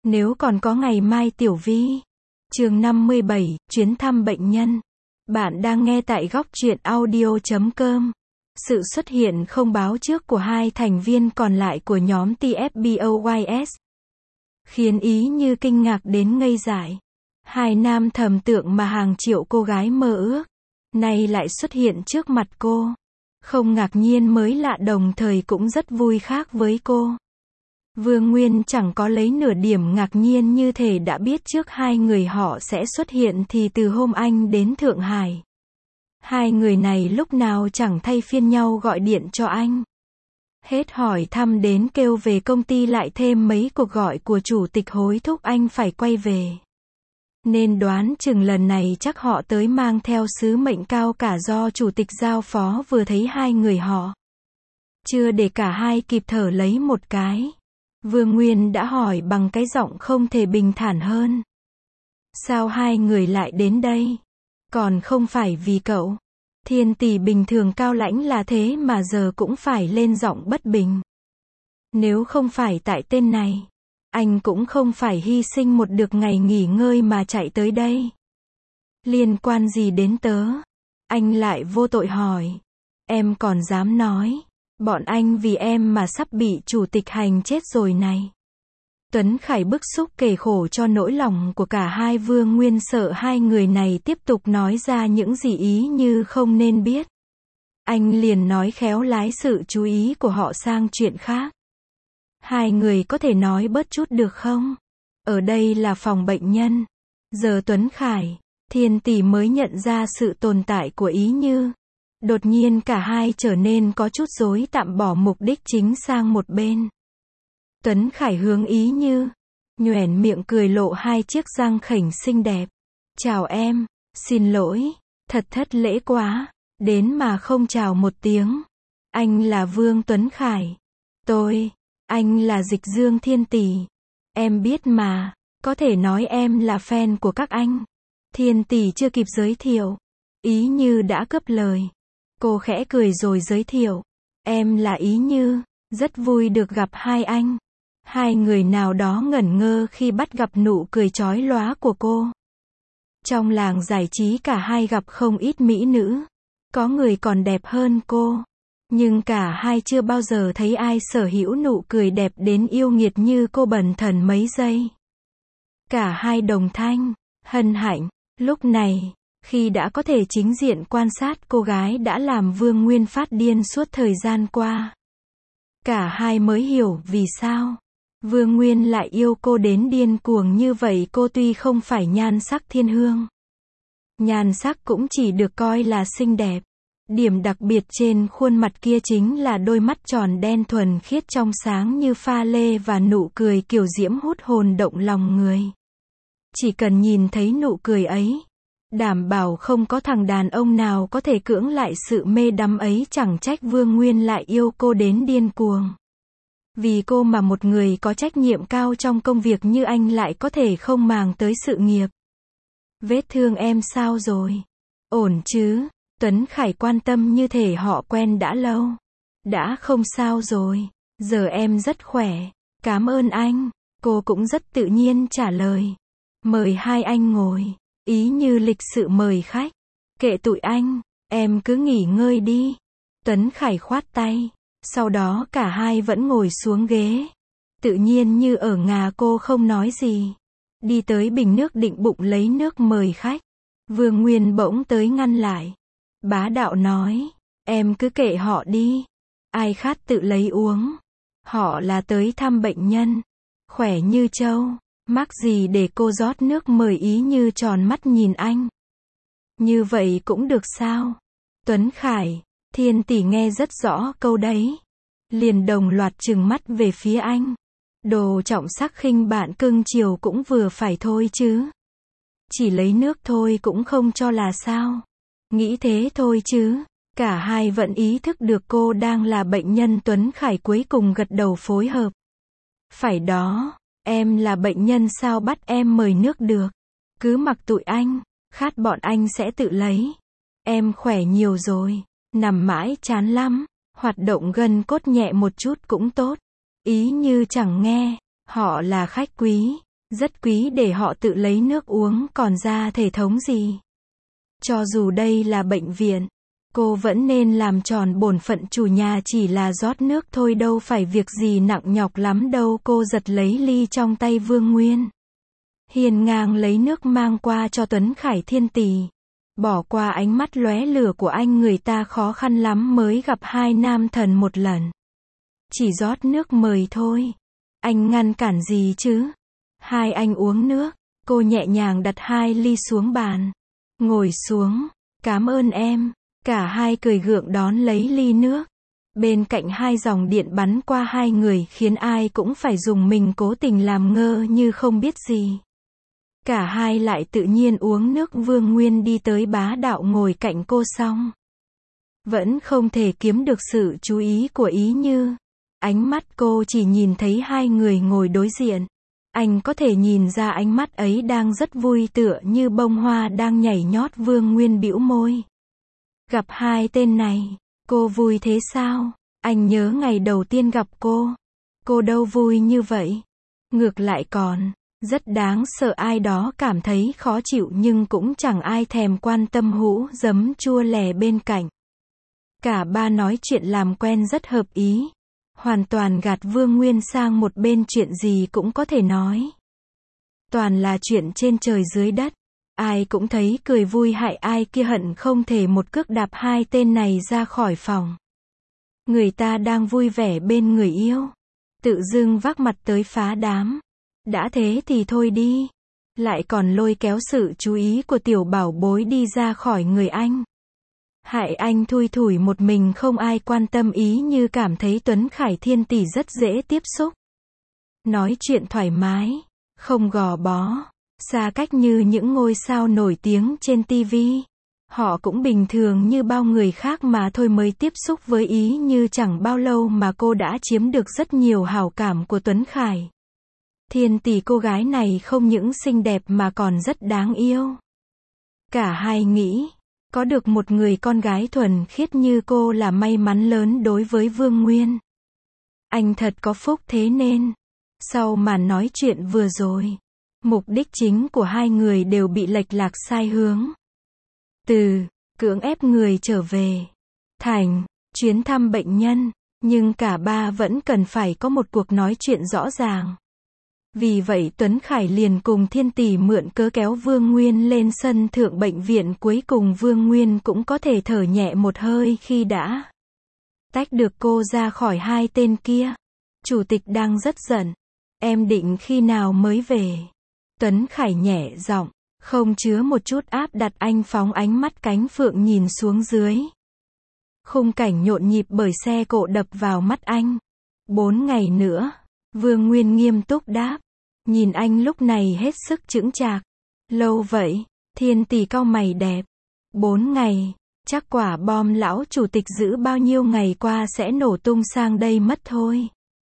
Nếu còn có ngày mai Tiểu Vi. Chương 57, chuyến thăm bệnh nhân. Bạn đang nghe tại góc truyện audio.com. Sự xuất hiện không báo trước của hai thành viên còn lại của nhóm TFBOYS khiến Ý Như kinh ngạc đến ngây dại. Hai nam thần tượng mà hàng triệu cô gái mơ ước, nay lại xuất hiện trước mặt cô. Không ngạc nhiên mới lạ, đồng thời cũng rất vui khác với cô. Vương Nguyên chẳng có lấy nửa điểm ngạc nhiên, như thể đã biết trước hai người họ sẽ xuất hiện thì từ hôm anh đến Thượng Hải. Hai người này lúc nào chẳng thay phiên nhau gọi điện cho anh. Hết hỏi thăm đến kêu về công ty, lại thêm mấy cuộc gọi của chủ tịch hối thúc anh phải quay về. Nên đoán chừng lần này chắc họ tới mang theo sứ mệnh cao cả do chủ tịch giao phó. Vừa thấy hai người họ, chưa để cả hai kịp thở lấy một cái, Vương Nguyên đã hỏi bằng cái giọng không thể bình thản hơn. Sao hai người lại đến đây? Còn không phải vì cậu. Thiên Tỷ bình thường cao lãnh là thế mà giờ cũng phải lên giọng bất bình. Nếu không phải tại tên này, anh cũng không phải hy sinh một được ngày nghỉ ngơi mà chạy tới đây. Liên quan gì đến tớ? Anh lại vô tội hỏi. Em còn dám nói, bọn anh vì em mà sắp bị chủ tịch hành chết rồi này. Tuấn Khải bức xúc kể khổ cho nỗi lòng của cả hai. Vương Nguyên sợ hai người này tiếp tục nói ra những gì Ý Như không nên biết. Anh liền nói khéo lái sự chú ý của họ sang chuyện khác. Hai người có thể nói bớt chút được không? Ở đây là phòng bệnh nhân. Giờ Tuấn Khải, Thiên Tỷ mới nhận ra sự tồn tại của Ý Như. Đột nhiên cả hai trở nên có chút rối, tạm bỏ mục đích chính sang một bên. Tuấn Khải hướng Ý Như, nhoẻn miệng cười lộ hai chiếc răng khểnh xinh đẹp. Chào em, xin lỗi, thật thất lễ quá, đến mà không chào một tiếng. Anh là Vương Tuấn Khải. Anh là Dịch Dương Thiên Tỷ. Em biết mà, có thể nói em là fan của các anh. Thiên Tỷ chưa kịp giới thiệu, Ý Như đã cướp lời. Cô khẽ cười rồi giới thiệu. Em là Ý Như, rất vui được gặp hai anh. Hai người nào đó ngẩn ngơ khi bắt gặp nụ cười chói lóa của cô. Trong làng giải trí cả hai gặp không ít mỹ nữ. Có người còn đẹp hơn cô. Nhưng cả hai chưa bao giờ thấy ai sở hữu nụ cười đẹp đến yêu nghiệt như cô bần thần mấy giây. Cả hai đồng thanh, hân hạnh. Lúc này, khi đã có thể chính diện quan sát cô gái đã làm Vương Nguyên phát điên suốt thời gian qua, cả hai mới hiểu vì sao Vương Nguyên lại yêu cô đến điên cuồng như vậy. Cô tuy không phải nhan sắc thiên hương, nhan sắc cũng chỉ được coi là xinh đẹp. Điểm đặc biệt trên khuôn mặt kia chính là đôi mắt tròn đen thuần khiết trong sáng như pha lê và nụ cười kiều diễm hút hồn động lòng người. Chỉ cần nhìn thấy nụ cười ấy, đảm bảo không có thằng đàn ông nào có thể cưỡng lại sự mê đắm ấy. Chẳng trách Vương Nguyên lại yêu cô đến điên cuồng. Vì cô mà một người có trách nhiệm cao trong công việc như anh lại có thể không màng tới sự nghiệp. Vết thương em sao rồi? Ổn chứ? Tuấn Khải quan tâm như thể họ quen đã lâu. Đã không sao rồi. Giờ em rất khỏe. Cảm ơn anh. Cô cũng rất tự nhiên trả lời. Mời hai anh ngồi. Ý Như lịch sự mời khách. Kệ tụi anh, em cứ nghỉ ngơi đi. Tuấn Khải khoát tay. Sau đó cả hai vẫn ngồi xuống ghế. Tự nhiên như ở ngà. Cô không nói gì. Đi tới bình nước định bụng lấy nước mời khách. Vương Nguyên bỗng tới ngăn lại. Bá đạo nói. Em cứ kệ họ đi. Ai khát tự lấy uống. Họ là tới thăm bệnh nhân. Khỏe như trâu. Mắc gì để cô rót nước mời? Ý Như tròn mắt nhìn anh. Như vậy cũng được sao? Tuấn Khải, Thiên Tỷ nghe rất rõ câu đấy. Liền đồng loạt trừng mắt về phía anh. Đồ trọng sắc khinh bạn cưng chiều cũng vừa phải thôi chứ. Chỉ lấy nước thôi cũng không cho là sao? Nghĩ thế thôi chứ. Cả hai vẫn ý thức được cô đang là bệnh nhân. Tuấn Khải cuối cùng gật đầu phối hợp. Phải đó. Em là bệnh nhân sao bắt em mời nước được? Cứ mặc tụi anh, khát bọn anh sẽ tự lấy. Em khỏe nhiều rồi, nằm mãi chán lắm, hoạt động gân cốt nhẹ một chút cũng tốt. Ý Như chẳng nghe, họ là khách quý, Rất quý để họ tự lấy nước uống, còn ra thể thống gì. Cho dù đây là bệnh viện, cô vẫn nên làm tròn bổn phận chủ nhà, chỉ là rót nước thôi, đâu phải việc gì nặng nhọc lắm đâu. Cô giật lấy ly trong tay Vương Nguyên, hiên ngang lấy nước mang qua cho Tuấn Khải. Thiên Tỷ bỏ qua ánh mắt lóe lửa của anh, người ta khó khăn lắm mới gặp hai nam thần một lần. Chỉ rót nước mời thôi. Anh ngăn cản gì chứ? Hai anh uống nước. Cô nhẹ nhàng đặt hai ly xuống bàn. Ngồi xuống. Cảm ơn em. Cả hai cười gượng đón lấy ly nước. Bên cạnh hai dòng điện bắn qua hai người, khiến ai cũng phải dùng mình, cố tình làm ngơ như không biết gì. Cả hai lại tự nhiên uống nước. Vương Nguyên đi tới bá đạo ngồi cạnh cô xong, vẫn không thể kiếm được sự chú ý của Ý Như. Ánh mắt cô chỉ nhìn thấy hai người ngồi đối diện. Anh có thể nhìn ra ánh mắt ấy đang rất vui, tựa như bông hoa đang nhảy nhót. Vương Nguyên bĩu môi. Gặp hai tên này, cô vui thế sao? Anh nhớ ngày đầu tiên gặp cô đâu vui như vậy. Ngược lại còn rất đáng sợ, ai đó cảm thấy khó chịu nhưng cũng chẳng ai thèm quan tâm. Hũ giấm chua lè bên cạnh. Cả ba nói chuyện làm quen rất hợp ý. Hoàn toàn gạt Vương Nguyên sang một bên, chuyện gì cũng có thể nói. Toàn là chuyện trên trời dưới đất. Ai cũng thấy cười vui, hại ai kia hận không thể một cước đạp hai tên này ra khỏi phòng. Người ta đang vui vẻ bên người yêu, tự dưng vác mặt tới phá đám. Đã thế thì thôi đi. Lại còn lôi kéo sự chú ý của tiểu bảo bối đi ra khỏi người anh. Hại anh thui thủi một mình, không ai quan tâm. Ý Như cảm thấy Tuấn Khải Thiên Tỷ rất dễ tiếp xúc. Nói chuyện thoải mái, không gò bó, xa cách như những ngôi sao nổi tiếng trên TV. Họ cũng bình thường như bao người khác mà thôi. Mới tiếp xúc với Ý Như chẳng bao lâu mà cô đã chiếm được rất nhiều hảo cảm của Tuấn Khải Thiên Tỷ. Cô gái này không những xinh đẹp mà còn rất đáng yêu. Cả hai nghĩ, có được một người con gái thuần khiết như cô là may mắn lớn đối với Vương Nguyên. Anh thật có phúc. Thế nên, sau màn nói chuyện vừa rồi, mục đích chính của hai người đều bị lệch lạc sai hướng. Từ cưỡng ép người trở về thành chuyến thăm bệnh nhân, nhưng cả ba vẫn cần phải có một cuộc nói chuyện rõ ràng. Vì vậy Tuấn Khải liền cùng Thiên Tỷ mượn cớ kéo Vương Nguyên lên sân thượng bệnh viện. Cuối cùng Vương Nguyên cũng có thể thở nhẹ một hơi khi đã tách được cô ra khỏi hai tên kia. Chủ tịch đang rất giận. Em định khi nào mới về? Tuấn Khải nhẹ giọng, không chứa một chút áp đặt. Anh phóng ánh mắt cánh phượng nhìn xuống dưới. Khung cảnh nhộn nhịp bởi xe cộ đập vào mắt anh. 4 ngày nữa. Vương Nguyên nghiêm túc đáp. Nhìn anh lúc này hết sức chững chạc. Lâu vậy? Thiên Tỷ cau mày đẹp. 4 ngày. Chắc quả bom lão chủ tịch giữ bao nhiêu ngày qua sẽ nổ tung sang đây mất thôi.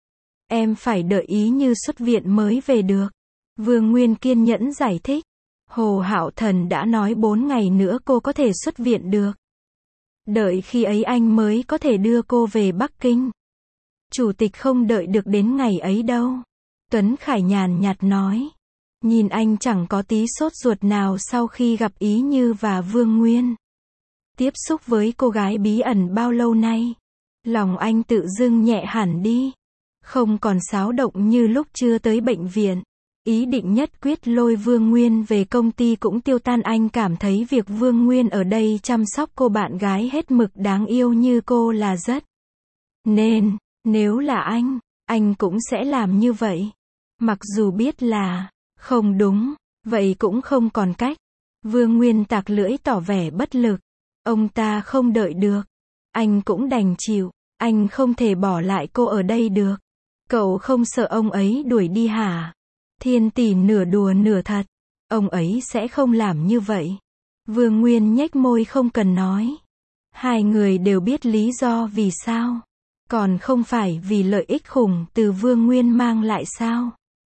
Em phải đợi Ý Như xuất viện mới về được. Vương Nguyên kiên nhẫn giải thích. Hồ Hạo Thần đã nói 4 ngày nữa cô có thể xuất viện được. Đợi khi ấy anh mới có thể đưa cô về Bắc Kinh. Chủ tịch không đợi được đến ngày ấy đâu. Tuấn Khải nhàn nhạt nói. Nhìn anh chẳng có tí sốt ruột nào sau khi gặp Ý Như và Vương Nguyên. Tiếp xúc với cô gái bí ẩn bao lâu nay. Lòng anh tự dưng nhẹ hẳn đi. Không còn xáo động như lúc chưa tới bệnh viện. Ý định nhất quyết lôi Vương Nguyên về công ty cũng tiêu tan. Anh cảm thấy việc Vương Nguyên ở đây chăm sóc cô bạn gái hết mực đáng yêu như cô là rất nên. Nếu là anh cũng sẽ làm như vậy. Mặc dù biết là không đúng, vậy cũng không còn cách. Vương Nguyên tạc lưỡi tỏ vẻ bất lực. Ông ta không đợi được. Anh cũng đành chịu. Anh không thể bỏ lại cô ở đây được. Cậu không sợ ông ấy đuổi đi hả? Thiên Tỷ nửa đùa nửa thật. Ông ấy sẽ không làm như vậy. Vương Nguyên nhếch môi không cần nói. Hai người đều biết lý do vì sao. Còn không phải vì lợi ích khủng từ Vương Nguyên mang lại sao?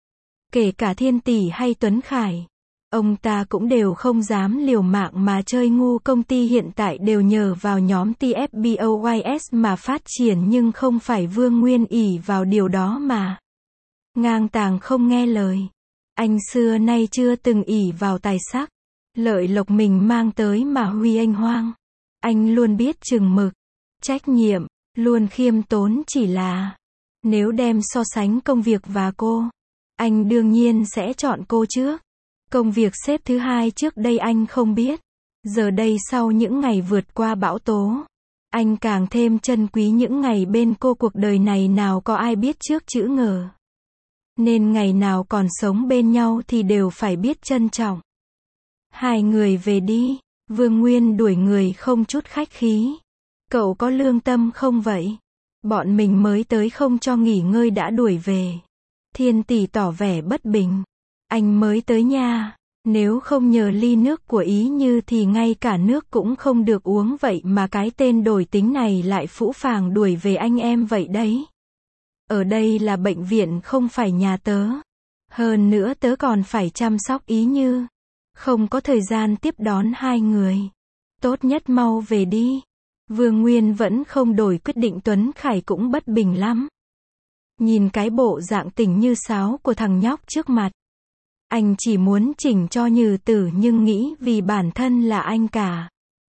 Kể cả Thiên Tỷ hay Tuấn Khải, ông ta cũng đều không dám liều mạng mà chơi ngu. Công ty hiện tại đều nhờ vào nhóm TFBOYS mà phát triển, nhưng không phải Vương Nguyên ỷ vào điều đó mà ngang tàng không nghe lời. Anh xưa nay chưa từng ỷ vào tài sắc, lợi lộc mình mang tới mà huy anh hoang. Anh luôn biết chừng mực, trách nhiệm, luôn khiêm tốn, chỉ là nếu đem so sánh công việc và cô, anh đương nhiên sẽ chọn cô trước. Công việc xếp thứ hai, trước đây anh không biết. Giờ đây sau những ngày vượt qua bão tố, anh càng thêm trân quý những ngày bên cô. Cuộc đời này nào có ai biết trước chữ ngờ. Nên ngày nào còn sống bên nhau thì đều phải biết trân trọng. Hai người về đi. Vương Nguyên đuổi người không chút khách khí. Cậu có lương tâm không vậy? Bọn mình mới tới không cho nghỉ ngơi đã đuổi về. Thiên Tỷ tỏ vẻ bất bình. Anh mới tới nha. Nếu không nhờ ly nước của Ý Như thì ngay cả nước cũng không được uống, vậy mà cái tên đổi tính này lại phũ phàng đuổi về anh em vậy đấy. Ở đây là bệnh viện không phải nhà tớ. Hơn nữa tớ còn phải chăm sóc Ý Như. Không có thời gian tiếp đón hai người. Tốt nhất mau về đi. Vương Nguyên vẫn không đổi quyết định. Tuấn Khải cũng bất bình lắm. Nhìn cái bộ dạng tỉnh như sáo của thằng nhóc trước mặt. Anh chỉ muốn chỉnh cho Như Tử, nhưng nghĩ vì bản thân là anh cả.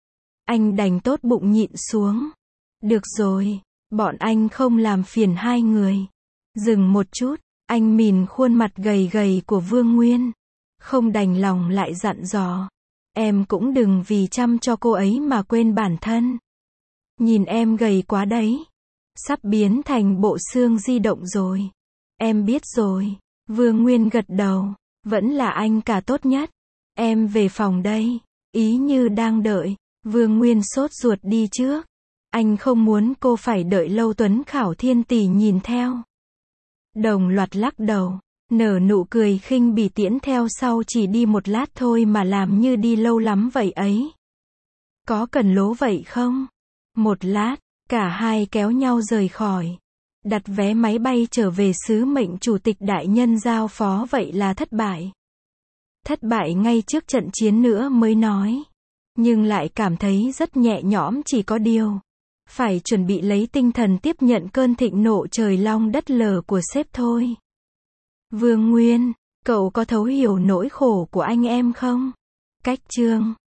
Anh đành tốt bụng nhịn xuống. Được rồi, bọn anh không làm phiền hai người. Dừng một chút, anh nhìn khuôn mặt gầy gầy của Vương Nguyên. Không đành lòng lại dặn dò. Em cũng đừng vì chăm cho cô ấy mà quên bản thân. Nhìn em gầy quá đấy. Sắp biến thành bộ xương di động rồi. Em biết rồi. Vương Nguyên gật đầu. Vẫn là anh cả tốt nhất. Em về phòng đây. Ý Như đang đợi. Vương Nguyên sốt ruột đi trước. Anh không muốn cô phải đợi lâu. Tuấn Khảo, Thiên Tỷ nhìn theo. Đồng loạt lắc đầu. Nở nụ cười khinh bỉ tiễn theo sau. Chỉ đi một lát thôi mà làm như đi lâu lắm vậy ấy. Có cần lố vậy không? Một lát, cả hai kéo nhau rời khỏi. Đặt vé máy bay trở về. Sứ mệnh chủ tịch đại nhân giao phó vậy là thất bại. Thất bại ngay trước trận chiến nữa mới nói. Nhưng lại cảm thấy rất nhẹ nhõm, chỉ có điều. Phải chuẩn bị lấy tinh thần tiếp nhận cơn thịnh nộ trời long đất lở của sếp thôi. Vương Nguyên, cậu có thấu hiểu nỗi khổ của anh em không? Cách chương